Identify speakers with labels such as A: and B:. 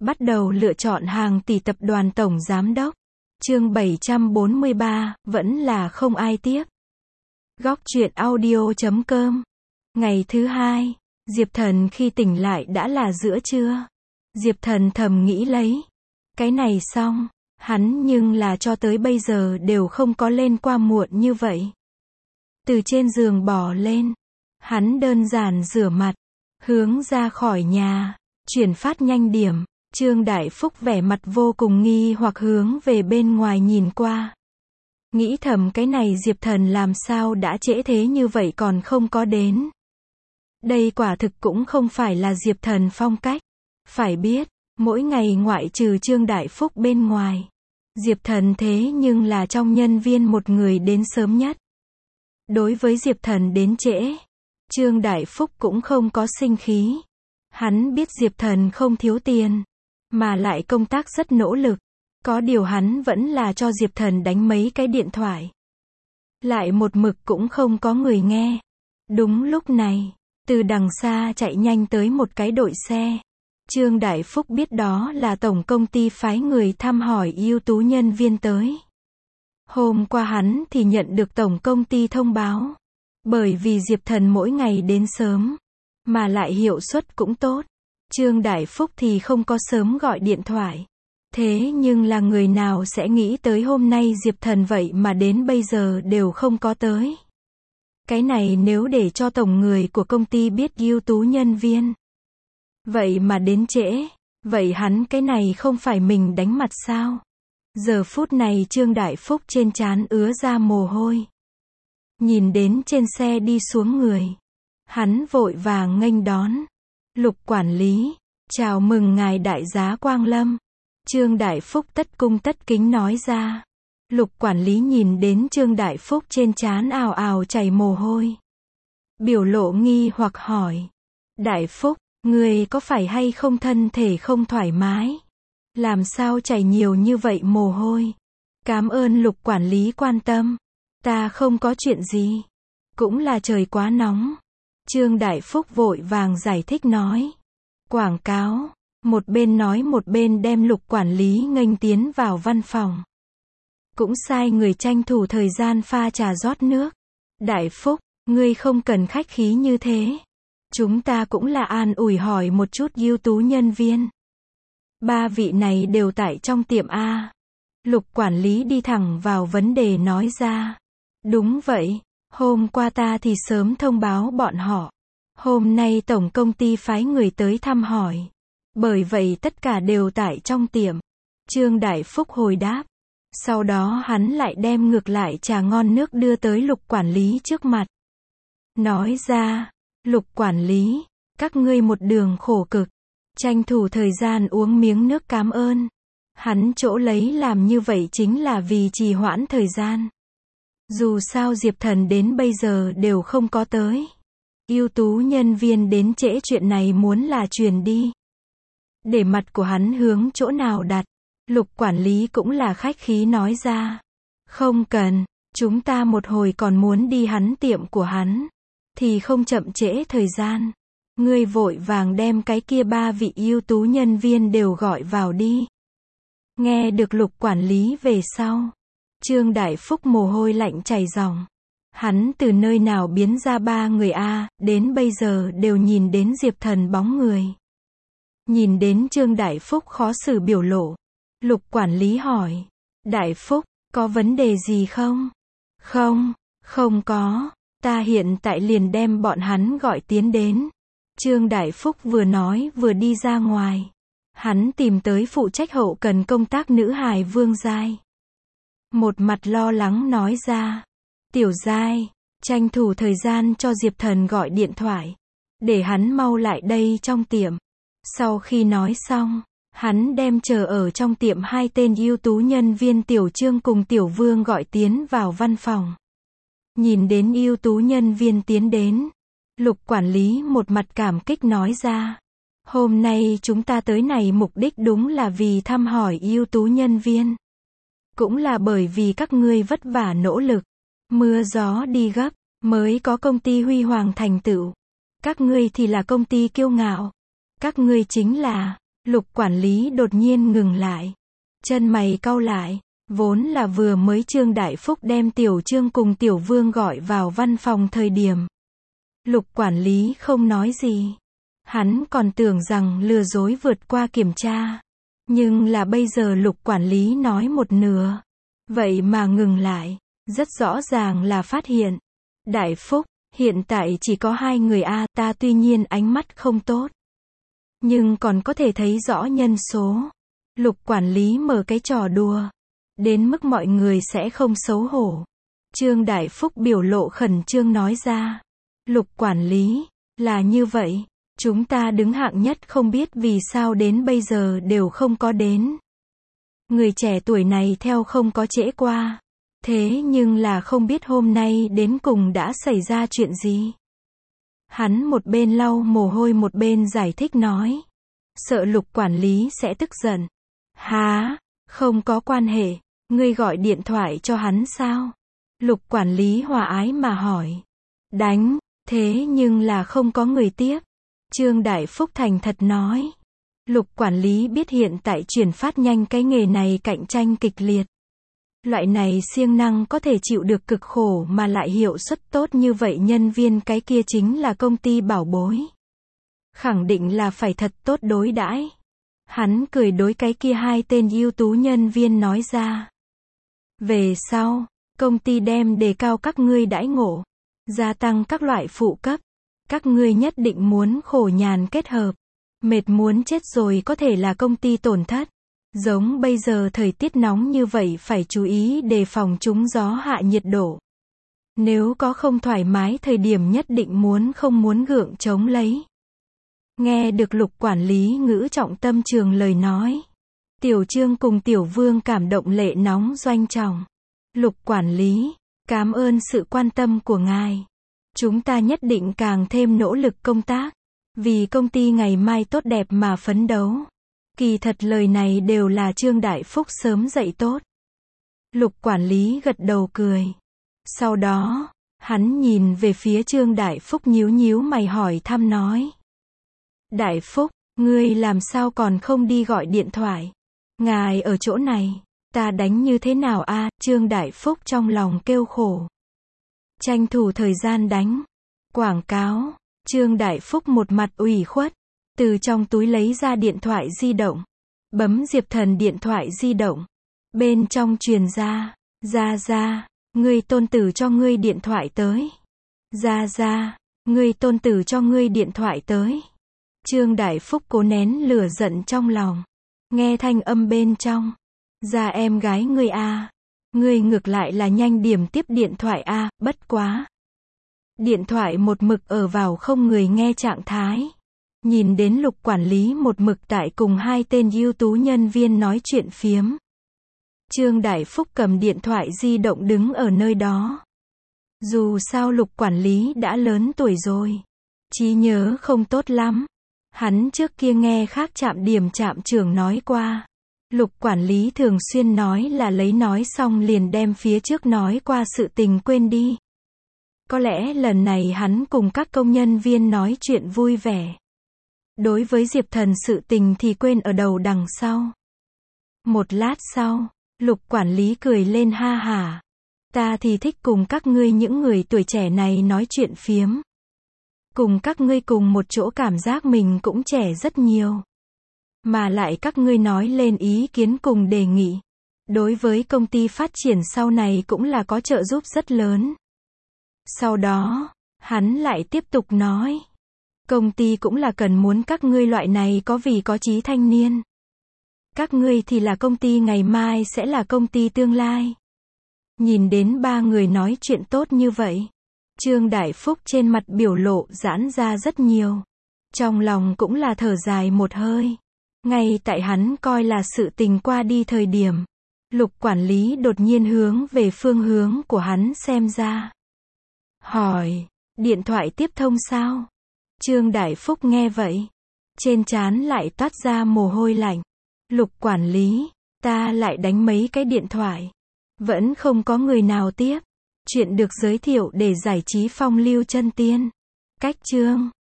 A: Bắt đầu lựa chọn hàng tỷ tập đoàn tổng giám đốc. Chương 743, vẫn là không ai tiếc. Góc truyện audio.com. Ngày thứ hai, Diệp Thần khi tỉnh lại đã là giữa trưa. Diệp Thần thầm nghĩ lấy. Cái này xong, hắn nhưng là cho tới bây giờ đều không có lên qua muộn như vậy. Từ trên giường bò lên, hắn đơn giản rửa mặt, hướng ra khỏi nhà, chuyển phát nhanh điểm. Trương Đại Phúc vẻ mặt vô cùng nghi hoặc hướng về bên ngoài nhìn qua. Nghĩ thầm cái này Diệp Thần làm sao đã trễ thế như vậy còn không có đến. Đây quả thực cũng không phải là Diệp Thần phong cách. Phải biết, mỗi ngày ngoại trừ Trương Đại Phúc bên ngoài, Diệp Thần thế nhưng là trong nhân viên một người đến sớm nhất. Đối với Diệp Thần đến trễ, Trương Đại Phúc cũng không có sinh khí. Hắn biết Diệp Thần không thiếu tiền, mà lại công tác rất nỗ lực. Có điều hắn vẫn là cho Diệp Thần đánh mấy cái điện thoại. Lại một mực cũng không có người nghe. Đúng lúc này, từ đằng xa chạy nhanh tới một cái đội xe. Trương Đại Phúc biết đó là tổng công ty phái người thăm hỏi ưu tú nhân viên tới. Hôm qua hắn thì nhận được tổng công ty thông báo. Bởi vì Diệp Thần mỗi ngày đến sớm, mà lại hiệu suất cũng tốt. Trương Đại Phúc thì không có sớm gọi điện thoại. Thế nhưng là người nào sẽ nghĩ tới hôm nay Diệp Thần vậy mà đến bây giờ đều không có tới. Cái này nếu để cho tổng người của công ty biết ưu tú nhân viên vậy mà đến trễ, vậy hắn cái này không phải mình đánh mặt sao? Giờ phút này Trương Đại Phúc trên trán ứa ra mồ hôi. Nhìn đến trên xe đi xuống người, hắn vội vàng nghênh đón. Lục quản lý, chào mừng ngài đại giá quang lâm. Trương Đại Phúc tất cung tất kính nói ra. Lục quản lý nhìn đến Trương Đại Phúc trên trán ào ào chảy mồ hôi. Biểu lộ nghi hoặc hỏi. Đại Phúc, người có phải hay không thân thể không thoải mái? Làm sao chảy nhiều như vậy mồ hôi? Cảm ơn Lục quản lý quan tâm. Ta không có chuyện gì. Cũng là trời quá nóng. Trương Đại Phúc vội vàng giải thích nói. Quảng cáo. Một bên nói một bên đem Lục quản lý nghênh tiến vào văn phòng. Cũng sai người tranh thủ thời gian pha trà rót nước. Đại Phúc, ngươi không cần khách khí như thế. Chúng ta cũng là an ủi hỏi một chút ưu tú nhân viên. Ba vị này đều tại trong tiệm A. Lục quản lý đi thẳng vào vấn đề nói ra. Đúng vậy, hôm qua ta thì sớm thông báo bọn họ. Hôm nay tổng công ty phái người tới thăm hỏi. Bởi vậy tất cả đều tại trong tiệm. Trương Đại Phúc hồi đáp. Sau đó hắn lại đem ngược lại trà ngon nước đưa tới Lục quản lý trước mặt. Nói ra, Lục quản lý, các ngươi một đường khổ cực. Tranh thủ thời gian uống miếng nước cảm ơn. Hắn chỗ lấy làm như vậy chính là vì trì hoãn thời gian. Dù sao Diệp Thần đến bây giờ đều không có tới. Ưu tú nhân viên đến trễ chuyện này muốn là truyền đi. Để mặt của hắn hướng chỗ nào đặt, Lục quản lý cũng là khách khí nói ra. Không cần, chúng ta một hồi còn muốn đi hắn tiệm của hắn. Thì không chậm trễ thời gian. Ngươi vội vàng đem cái kia ba vị ưu tú nhân viên đều gọi vào đi. Nghe được Lục quản lý về sau. Trương Đại Phúc mồ hôi lạnh chảy ròng. Hắn từ nơi nào biến ra ba người A, đến bây giờ đều nhìn đến Diệp Thần bóng người. Nhìn đến Trương Đại Phúc khó xử biểu lộ. Lục quản lý hỏi. Đại Phúc, có vấn đề gì không? Không, không có. Ta hiện tại liền đem bọn hắn gọi tiến đến. Trương Đại Phúc vừa nói vừa đi ra ngoài. Hắn tìm tới phụ trách hậu cần công tác nữ hài Vương Giai. Một mặt lo lắng nói ra. Tiểu Giai, tranh thủ thời gian cho Diệp Thần gọi điện thoại. Để hắn mau lại đây trong tiệm. Sau khi nói xong, hắn đem chờ ở trong tiệm hai tên ưu tú nhân viên Tiểu Trương cùng Tiểu Vương gọi tiến vào văn phòng. Nhìn đến ưu tú nhân viên tiến đến. Lục quản lý một mặt cảm kích nói ra. Hôm nay chúng ta tới này mục đích đúng là vì thăm hỏi ưu tú nhân viên. Cũng là bởi vì các ngươi vất vả nỗ lực, mưa gió đi gấp, mới có công ty huy hoàng thành tựu. Các ngươi thì là công ty kiêu ngạo. Các ngươi chính là Lục quản lý đột nhiên ngừng lại. Chân mày cau lại. Vốn là vừa mới Trương Đại Phúc đem Tiểu Trương cùng Tiểu Vương gọi vào văn phòng thời điểm. Lục quản lý không nói gì. Hắn còn tưởng rằng lừa dối vượt qua kiểm tra. Nhưng là bây giờ lục quản lý nói một nửa. Vậy mà ngừng lại. Rất rõ ràng là phát hiện. Đại Phúc, hiện tại chỉ có 2 người a, ta tuy nhiên ánh mắt không tốt. Nhưng còn có thể thấy rõ nhân số. Lục quản lý mở cái trò đùa. Đến mức mọi người sẽ không xấu hổ. Trương Đại Phúc biểu lộ khẩn trương nói ra. Lục quản lý, là như vậy. Chúng ta đứng hạng nhất không biết vì sao đến bây giờ đều không có đến. Người trẻ tuổi này theo không có trễ qua. Thế nhưng là không biết hôm nay đến cùng đã xảy ra chuyện gì. Hắn một bên lau mồ hôi một bên giải thích nói. Sợ lục quản lý sẽ tức giận. Hả? Không có quan hệ. Ngươi gọi điện thoại cho hắn sao? Lục quản lý hòa ái mà hỏi. Đánh, thế nhưng là không có người tiếp. Trương Đại Phúc thành thật nói. Lục quản lý biết hiện tại chuyển phát nhanh cái nghề này cạnh tranh kịch liệt. Loại này siêng năng có thể chịu được cực khổ mà lại hiệu suất tốt như vậy nhân viên cái kia chính là công ty bảo bối. Khẳng định là phải thật tốt đối đãi. Hắn cười đối cái kia 2 tên ưu tú nhân viên nói ra. Về sau, công ty đem đề cao các ngươi đãi ngộ, gia tăng các loại phụ cấp. Các ngươi nhất định muốn khổ nhàn kết hợp. Mệt muốn chết rồi có thể là công ty tổn thất. Giống bây giờ thời tiết nóng như vậy phải chú ý đề phòng trúng gió hạ nhiệt độ. Nếu có không thoải mái thời điểm nhất định không muốn gượng chống lấy. Nghe được lục quản lý ngữ trọng tâm trường lời nói. Tiểu Trương cùng Tiểu Vương cảm động lệ nóng doanh trọng. Lục quản lý, cảm ơn sự quan tâm của ngài. Chúng ta nhất định càng thêm nỗ lực công tác. Vì công ty ngày mai tốt đẹp mà phấn đấu. Kỳ thật lời này đều là Trương Đại Phúc sớm dạy tốt. Lục quản lý gật đầu cười. Sau đó, hắn nhìn về phía Trương Đại Phúc nhíu nhíu mày hỏi thăm nói. Đại Phúc, ngươi làm sao còn không đi gọi điện thoại? Ngài ở chỗ này, ta đánh như thế nào a? Trương Đại Phúc trong lòng kêu khổ. Tranh thủ thời gian đánh. Quảng cáo. Trương Đại Phúc một mặt ủy khuất. Từ trong túi lấy ra điện thoại di động. Bấm Diệp Thần điện thoại di động. Bên trong truyền ra. Ra, ngươi tôn tử cho ngươi điện thoại tới. Ra, ngươi tôn tử cho ngươi điện thoại tới. Trương Đại Phúc cố nén lửa giận trong lòng. Nghe thanh âm bên trong. Ra em gái ngươi a. Ngươi ngược lại là nhanh điểm tiếp điện thoại a, bất quá. Điện thoại một mực ở vào không người nghe trạng thái. Nhìn đến lục quản lý một mực tại cùng 2 tên ưu tú nhân viên nói chuyện phiếm. Trương Đại Phúc cầm điện thoại di động đứng ở nơi đó. Dù sao lục quản lý đã lớn tuổi rồi. Trí nhớ không tốt lắm. Hắn trước kia nghe khác trạm trưởng nói qua. Lục quản lý thường xuyên nói là lấy nói xong liền đem phía trước nói qua sự tình quên đi. Có lẽ lần này hắn cùng các công nhân viên nói chuyện vui vẻ. Đối với Diệp Thần sự tình thì quên ở đầu đằng sau. Một lát sau, lục quản lý cười lên ha hả. Ta thì thích cùng các ngươi những người tuổi trẻ này nói chuyện phiếm. Cùng các ngươi cùng một chỗ cảm giác mình cũng trẻ rất nhiều. Mà lại các ngươi nói lên ý kiến cùng đề nghị. Đối với công ty phát triển sau này cũng là có trợ giúp rất lớn. Sau đó, hắn lại tiếp tục nói. Công ty cũng là cần muốn các ngươi loại này có vì có chí thanh niên. Các ngươi thì là công ty ngày mai sẽ là công ty tương lai. Nhìn đến 3 người nói chuyện tốt như vậy. Trương Đại Phúc trên mặt biểu lộ giãn ra rất nhiều. Trong lòng cũng là thở dài một hơi. Ngay tại hắn coi là sự tình qua đi thời điểm. Lục quản lý đột nhiên hướng về phương hướng của hắn xem ra. Hỏi, điện thoại tiếp thông sao? Trương Đại Phúc nghe vậy. Trên trán lại toát ra mồ hôi lạnh. Lục quản lý, ta lại đánh mấy cái điện thoại. Vẫn không có người nào tiếp. Chuyện được giới thiệu để giải trí phong lưu chân tiên. Cách chương